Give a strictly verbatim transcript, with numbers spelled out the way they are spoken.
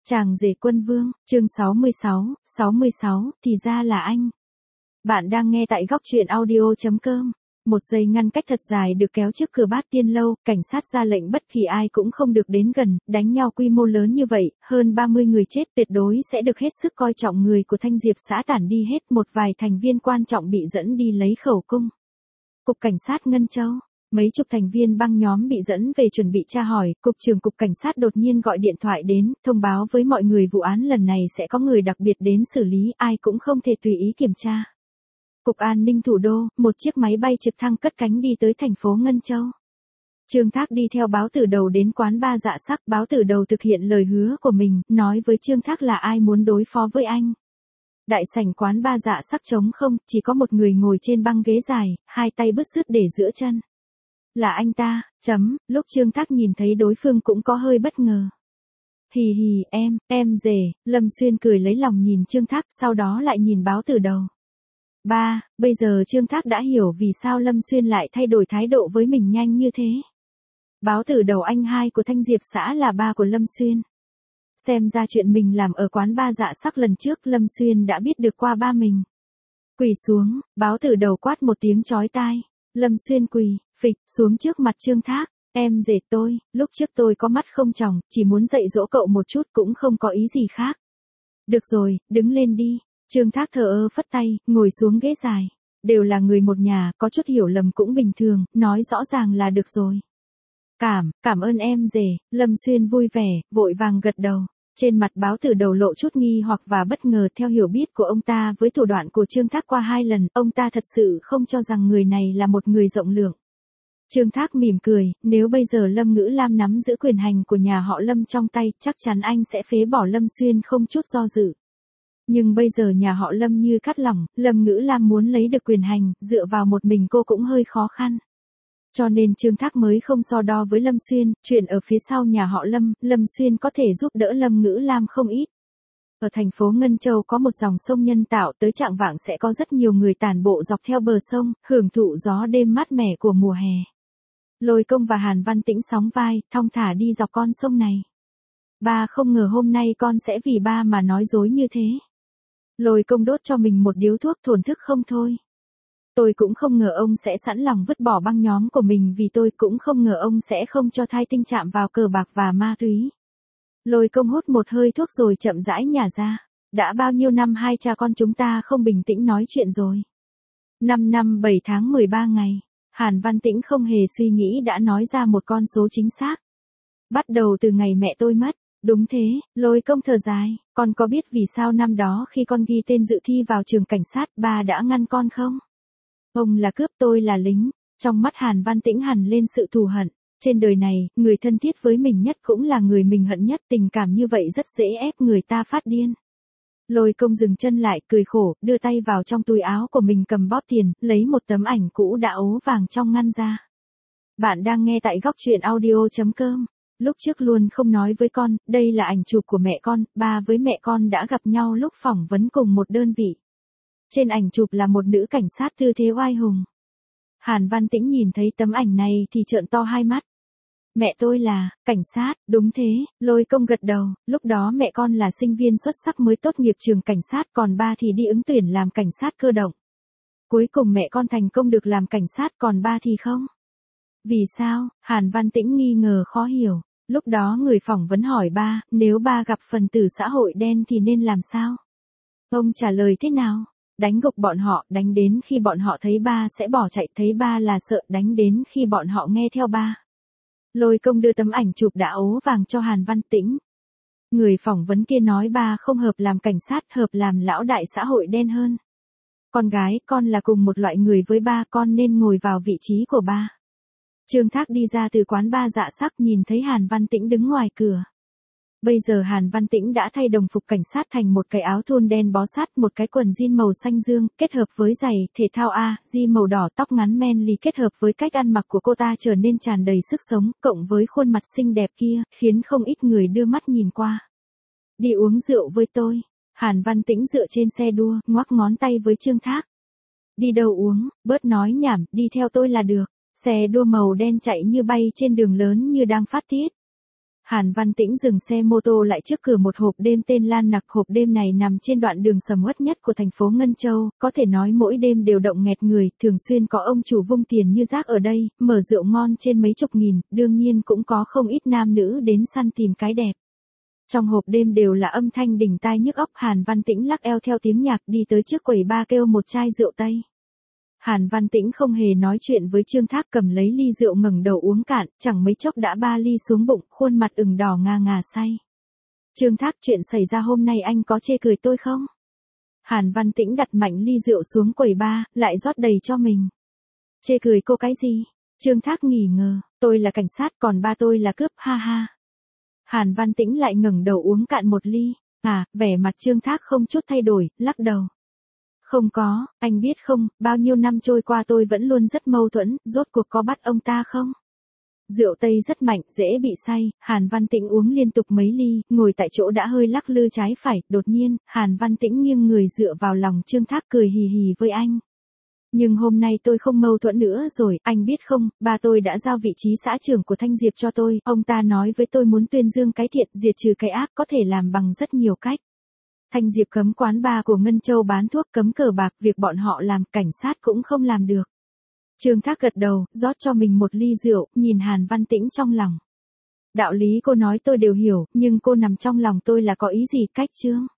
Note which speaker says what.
Speaker 1: Chàng rể quân vương, chương sáu mươi sáu, sáu mươi sáu, thì ra là anh. Bạn đang nghe tại góc truyện audio chấm com. Một giây ngăn cách thật dài được kéo trước cửa Bát Tiên lâu, cảnh sát ra lệnh bất kỳ ai cũng không được đến gần, đánh nhau quy mô lớn như vậy, hơn ba mươi người chết tuyệt đối sẽ được hết sức coi trọng. Người của Thanh Diệp xã tản đi hết, một vài thành viên quan trọng bị dẫn đi lấy khẩu cung. Cục Cảnh sát Ngân Châu. Mấy chục thành viên băng nhóm bị dẫn về chuẩn bị tra hỏi, cục trưởng cục cảnh sát đột nhiên gọi điện thoại đến, thông báo với mọi người vụ án lần này sẽ có người đặc biệt đến xử lý, ai cũng không thể tùy ý kiểm tra. Cục An ninh thủ đô, một chiếc máy bay trực thăng cất cánh đi tới thành phố Ngân Châu. Trương Thác đi theo Báo Tử Đầu đến quán ba Dạ Sắc, Báo Tử Đầu thực hiện lời hứa của mình, nói với Trương Thác là ai muốn đối phó với anh. Đại sảnh quán ba Dạ Sắc trống không, chỉ có một người ngồi trên băng ghế dài, hai tay bứt rứt để giữa chân. Là anh ta, chấm, lúc Trương Thác nhìn thấy đối phương cũng có hơi bất ngờ. Hì hì, em, em rể, Lâm Xuyên cười lấy lòng nhìn Trương Thác, sau đó lại nhìn Báo Tử Đầu. Ba, bây giờ Trương Thác đã hiểu vì sao Lâm Xuyên lại thay đổi thái độ với mình nhanh như thế. Báo Tử Đầu anh hai của Thanh Diệp xã là ba của Lâm Xuyên. Xem ra chuyện mình làm ở quán ba Dạ Sắc lần trước Lâm Xuyên đã biết được qua ba mình. Quỳ xuống, Báo Tử Đầu quát một tiếng chói tai. Lâm Xuyên quỳ, phịch, xuống trước mặt Trương Thác. Em rể tôi, lúc trước tôi có mắt không tròng, chỉ muốn dạy dỗ cậu một chút cũng không có ý gì khác. Được rồi, đứng lên đi. Trương Thác thờ ơ phất tay, ngồi xuống ghế dài. Đều là người một nhà, có chút hiểu lầm cũng bình thường, nói rõ ràng là được rồi. Cảm, cảm ơn em rể, Lâm Xuyên vui vẻ, vội vàng gật đầu. Trên mặt Báo Tử Đầu lộ chút nghi hoặc và bất ngờ theo hiểu biết của ông ta với thủ đoạn của Trương Thác qua hai lần, ông ta thật sự không cho rằng người này là một người rộng lượng. Trương Thác mỉm cười, nếu bây giờ Lâm Ngữ Lam nắm giữ quyền hành của nhà họ Lâm trong tay, chắc chắn anh sẽ phế bỏ Lâm Xuyên không chút do dự. Nhưng bây giờ nhà họ Lâm như cắt lỏng, Lâm Ngữ Lam muốn lấy được quyền hành, dựa vào một mình cô cũng hơi khó khăn. Cho nên Trương Thác mới không so đo với Lâm Xuyên, chuyện ở phía sau nhà họ Lâm, Lâm Xuyên có thể giúp đỡ Lâm Ngữ Lam không ít. Ở thành phố Ngân Châu có một dòng sông nhân tạo, tới trạng vạng sẽ có rất nhiều người tản bộ dọc theo bờ sông, hưởng thụ gió đêm mát mẻ của mùa hè. Lôi Công và Hàn Văn Tĩnh sóng vai, thong thả đi dọc con sông này. Ba không ngờ hôm nay con sẽ vì ba mà nói dối như thế. Lôi Công đốt cho mình một điếu thuốc thổn thức không thôi. Tôi cũng không ngờ ông sẽ sẵn lòng vứt bỏ băng nhóm của mình vì tôi, cũng không ngờ ông sẽ không cho Thai Tinh chạm vào cờ bạc và ma túy. Lôi Công hút một hơi thuốc rồi chậm rãi nhả ra. Đã bao nhiêu năm hai cha con chúng ta không bình tĩnh nói chuyện rồi. Năm năm bảy tháng mười ba ngày. Hàn Văn Tĩnh không hề suy nghĩ đã nói ra một con số chính xác. Bắt đầu từ ngày mẹ tôi mất. Đúng thế, Lôi Công thở dài. Con có biết vì sao năm đó khi con ghi tên dự thi vào trường cảnh sát ba đã ngăn con không? Ông là cướp, tôi là lính. Trong mắt Hàn Văn Tĩnh hằn lên sự thù hận. Trên đời này, người thân thiết với mình nhất cũng là người mình hận nhất, tình cảm như vậy rất dễ ép người ta phát điên. Lôi Công dừng chân lại, cười khổ, đưa tay vào trong túi áo của mình cầm bóp tiền, lấy một tấm ảnh cũ đã ố vàng trong ngăn ra. Bạn đang nghe tại góc truyện audio chấm com. Lúc trước luôn không nói với con, đây là ảnh chụp của mẹ con, ba với mẹ con đã gặp nhau lúc phỏng vấn cùng một đơn vị. Trên ảnh chụp là một nữ cảnh sát tư thế oai hùng. Hàn Văn Tĩnh nhìn thấy tấm ảnh này thì trợn to hai mắt. Mẹ tôi là, cảnh sát, đúng thế, Lôi Công gật đầu, lúc đó mẹ con là sinh viên xuất sắc mới tốt nghiệp trường cảnh sát, còn ba thì đi ứng tuyển làm cảnh sát cơ động. Cuối cùng mẹ con thành công được làm cảnh sát, còn ba thì không. Vì sao? Hàn Văn Tĩnh nghi ngờ khó hiểu. Lúc đó người phỏng vấn hỏi ba, nếu ba gặp phần tử xã hội đen thì nên làm sao? Ông trả lời thế nào? Đánh gục bọn họ, đánh đến khi bọn họ thấy ba sẽ bỏ chạy, thấy ba là sợ, đánh đến khi bọn họ nghe theo ba. Lôi Công đưa tấm ảnh chụp đã ố vàng cho Hàn Văn Tĩnh. Người phỏng vấn kia nói ba không hợp làm cảnh sát, hợp làm lão đại xã hội đen hơn. Con gái, con là cùng một loại người với ba, con nên ngồi vào vị trí của ba. Trương Thác đi ra từ quán ba Dạ Sắc, nhìn thấy Hàn Văn Tĩnh đứng ngoài cửa. Bây giờ Hàn Văn Tĩnh đã thay đồng phục cảnh sát thành một cái áo thun đen bó sát, một cái quần jean màu xanh dương, kết hợp với giày thể thao A, G màu đỏ, tóc ngắn manly kết hợp với cách ăn mặc của cô ta trở nên tràn đầy sức sống, cộng với khuôn mặt xinh đẹp kia, khiến không ít người đưa mắt nhìn qua. Đi uống rượu với tôi. Hàn Văn Tĩnh dựa trên xe đua, ngoắc ngón tay với Trương Thác. Đi đâu uống, bớt nói nhảm, đi theo tôi là được. Xe đua màu đen chạy như bay trên đường lớn như đang phát tiết. Hàn Văn Tĩnh dừng xe mô tô lại trước cửa một hộp đêm tên Lan Nặc. Hộp đêm này nằm trên đoạn đường sầm uất nhất của thành phố Ngân Châu, có thể nói mỗi đêm đều động nghẹt người, thường xuyên có ông chủ vung tiền như rác ở đây, mở rượu ngon trên mấy chục nghìn, đương nhiên cũng có không ít nam nữ đến săn tìm cái đẹp. Trong hộp đêm đều là âm thanh đỉnh tai nhức óc. Hàn Văn Tĩnh lắc eo theo tiếng nhạc đi tới trước quầy bar kêu một chai rượu Tây. Hàn Văn Tĩnh không hề nói chuyện với Trương Thác, cầm lấy ly rượu ngẩng đầu uống cạn, chẳng mấy chốc đã ba ly xuống bụng, khuôn mặt ửng đỏ ngà ngà say. Trương Thác, chuyện xảy ra hôm nay anh có chê cười tôi không? Hàn Văn Tĩnh đặt mạnh ly rượu xuống quầy bar, lại rót đầy cho mình. Chê cười cô cái gì? Trương Thác nghỉ ngờ, tôi là cảnh sát còn ba tôi là cướp, ha ha. Hàn Văn Tĩnh lại ngẩng đầu uống cạn một ly. À, vẻ mặt Trương Thác không chút thay đổi, lắc đầu. Không có, anh biết không, bao nhiêu năm trôi qua tôi vẫn luôn rất mâu thuẫn, rốt cuộc có bắt ông ta không? Rượu Tây rất mạnh, dễ bị say, Hàn Văn Tĩnh uống liên tục mấy ly, ngồi tại chỗ đã hơi lắc lư trái phải, đột nhiên, Hàn Văn Tĩnh nghiêng người dựa vào lòng Trương Thác cười hì hì với anh. Nhưng hôm nay tôi không mâu thuẫn nữa rồi, anh biết không, ba tôi đã giao vị trí xã trưởng của Thanh Diệp cho tôi, ông ta nói với tôi muốn tuyên dương cái thiện, diệt trừ cái ác, có thể làm bằng rất nhiều cách. Thanh Diệp cấm quán bar của Ngân Châu bán thuốc, cấm cờ bạc, việc bọn họ làm, cảnh sát cũng không làm được. Trương Thác gật đầu, rót cho mình một ly rượu, nhìn Hàn Văn Tĩnh trong lòng. Đạo lý cô nói tôi đều hiểu, nhưng cô nằm trong lòng tôi là có ý gì, cách Trương?